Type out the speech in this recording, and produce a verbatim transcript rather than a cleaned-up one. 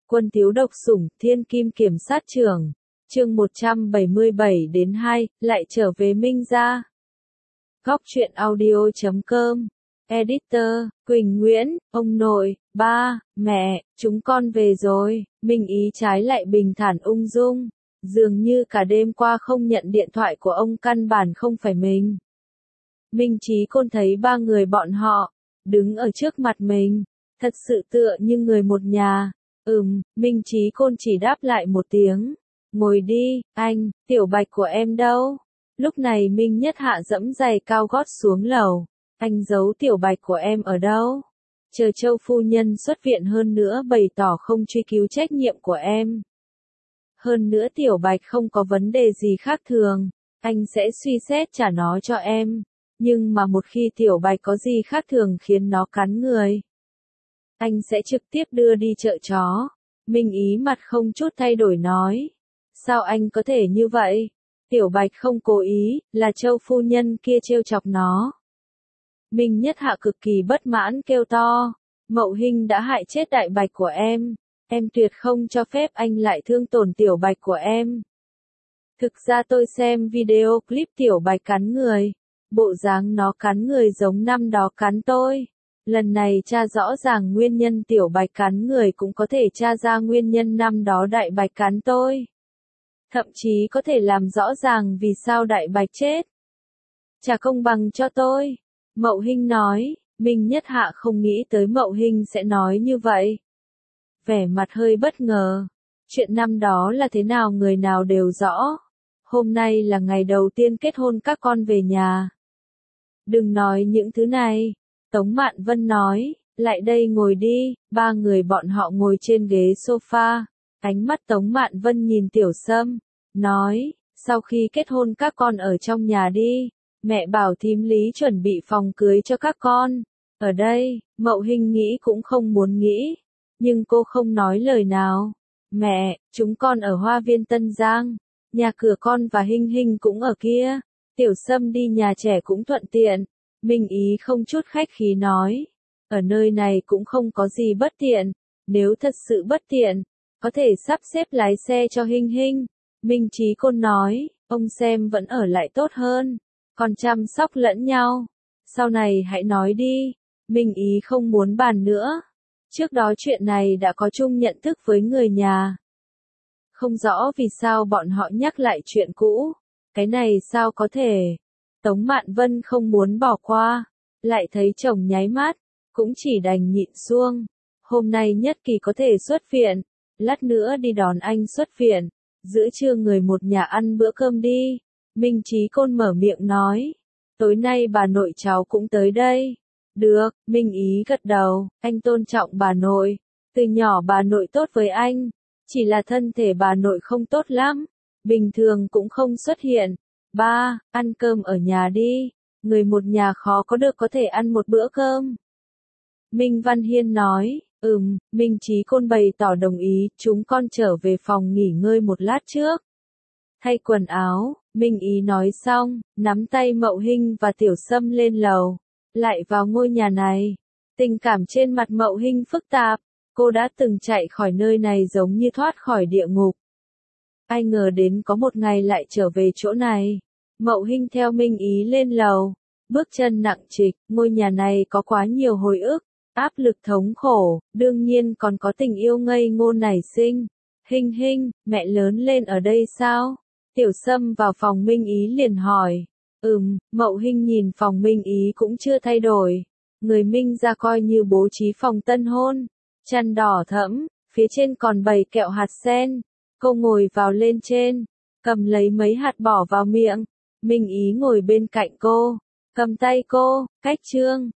Quân Tiếu độc sủng, Thiên Kim Kiểm sát trưởng. Chương một trăm bảy mươi bảy đến hai, lại trở về Minh gia. Góc truyện audio chấm com. Editor, Quỳnh Nguyễn, ông nội, ba, mẹ, chúng con về rồi. Minh Ý trái lại bình thản ung dung. Dường như cả đêm qua không nhận điện thoại của ông căn bản không phải mình. Minh Chí Côn thấy ba người bọn họ, đứng ở trước mặt mình, thật sự tựa như người một nhà. Ừm, Minh Chí Côn chỉ đáp lại một tiếng. Ngồi đi, anh, tiểu bạch của em đâu? Lúc này Minh Nhất Hạ dẫm giày cao gót xuống lầu. Anh giấu tiểu bạch của em ở đâu? Chờ Châu phu nhân xuất viện, hơn nữa bày tỏ không truy cứu trách nhiệm của em. Hơn nữa tiểu bạch không có vấn đề gì khác thường, anh sẽ suy xét trả nó cho em. Nhưng mà một khi tiểu bạch có gì khác thường khiến nó cắn người, anh sẽ trực tiếp đưa đi chợ chó. Minh Ý mặt không chút thay đổi nói. Sao anh có thể như vậy? Tiểu bạch không cố ý, là Châu phu nhân kia trêu chọc nó. Minh Nhất Hạ cực kỳ bất mãn kêu to. Mậu Hinh đã hại chết đại bạch của em. Em tuyệt không cho phép anh lại thương tổn tiểu bạch của em. Thực ra tôi xem video clip tiểu bạch cắn người. Bộ dáng nó cắn người giống năm đó cắn tôi. Lần này tra rõ ràng nguyên nhân tiểu bạch cắn người, cũng có thể tra ra nguyên nhân năm đó đại bạch cắn tôi. Thậm chí có thể làm rõ ràng vì sao đại bạch chết. Trả công bằng cho tôi. Mậu Hinh nói. Minh Nhất Hạ không nghĩ tới Mậu Hinh sẽ nói như vậy. Vẻ mặt hơi bất ngờ. Chuyện năm đó là thế nào người nào đều rõ. Hôm nay là ngày đầu tiên kết hôn các con về nhà. Đừng nói những thứ này. Tống Mạn Vân nói. Lại đây ngồi đi. Ba người bọn họ ngồi trên ghế sofa. Ánh mắt Tống Mạn Vân nhìn Tiểu Sâm. Nói. Sau khi kết hôn các con ở trong nhà đi. Mẹ bảo thím Lý chuẩn bị phòng cưới cho các con. Ở đây, Mậu Hinh nghĩ cũng không muốn nghĩ. Nhưng cô không nói lời nào. Mẹ, chúng con ở Hoa Viên Tân Giang. Nhà cửa con và Hinh Hinh cũng ở kia. Tiểu Sâm đi nhà trẻ cũng thuận tiện. Minh Ý không chút khách khí nói. Ở nơi này cũng không có gì bất tiện. Nếu thật sự bất tiện, có thể sắp xếp lái xe cho Hinh Hinh. Minh Chí Côn nói, ông xem vẫn ở lại tốt hơn. Còn chăm sóc lẫn nhau. Sau này hãy nói đi. Minh Ý không muốn bàn nữa. Trước đó chuyện này đã có chung nhận thức với người nhà. Không rõ vì sao bọn họ nhắc lại chuyện cũ. Cái này sao có thể? Tống Mạn Vân không muốn bỏ qua. Lại thấy chồng nháy mắt. Cũng chỉ đành nhịn xuông. Hôm nay Nhất Kỳ có thể xuất viện. Lát nữa đi đón anh xuất viện. Giữa trưa người một nhà ăn bữa cơm đi. Minh Chí Côn mở miệng nói. Tối nay bà nội cháu cũng tới đây. Được, Minh Ý gật đầu. Anh tôn trọng bà nội. Từ nhỏ bà nội tốt với anh. Chỉ là thân thể bà nội không tốt lắm. Bình thường cũng không xuất hiện. Ba, ăn cơm ở nhà đi. Người một nhà khó có được có thể ăn một bữa cơm. Minh Văn Hiên nói. Ừm, Minh Chí Côn bày tỏ đồng ý. Chúng con trở về phòng nghỉ ngơi một lát trước. Thay quần áo. Minh Ý nói xong, nắm tay Mậu Hinh và Tiểu Sâm lên lầu. Lại vào ngôi nhà này. Tình cảm trên mặt Mậu Hinh phức tạp. Cô đã từng chạy khỏi nơi này giống như thoát khỏi địa ngục. Ai ngờ đến có một ngày lại trở về chỗ này. Mậu Hinh theo Minh Ý lên lầu. Bước chân nặng trịch, ngôi nhà này có quá nhiều hồi ức, áp lực thống khổ, đương nhiên còn có tình yêu ngây ngô nảy sinh. Hinh Hinh, mẹ lớn lên ở đây sao? Tiểu Sâm vào phòng Minh Ý liền hỏi. Ừm, Mậu Hinh nhìn phòng Minh Ý cũng chưa thay đổi. Người Minh ra coi như bố trí phòng tân hôn. Chăn đỏ thẫm, phía trên còn bày kẹo hạt sen. Cô ngồi vào lên trên, cầm lấy mấy hạt bỏ vào miệng. Minh Ý ngồi bên cạnh cô, cầm tay cô, cách trương.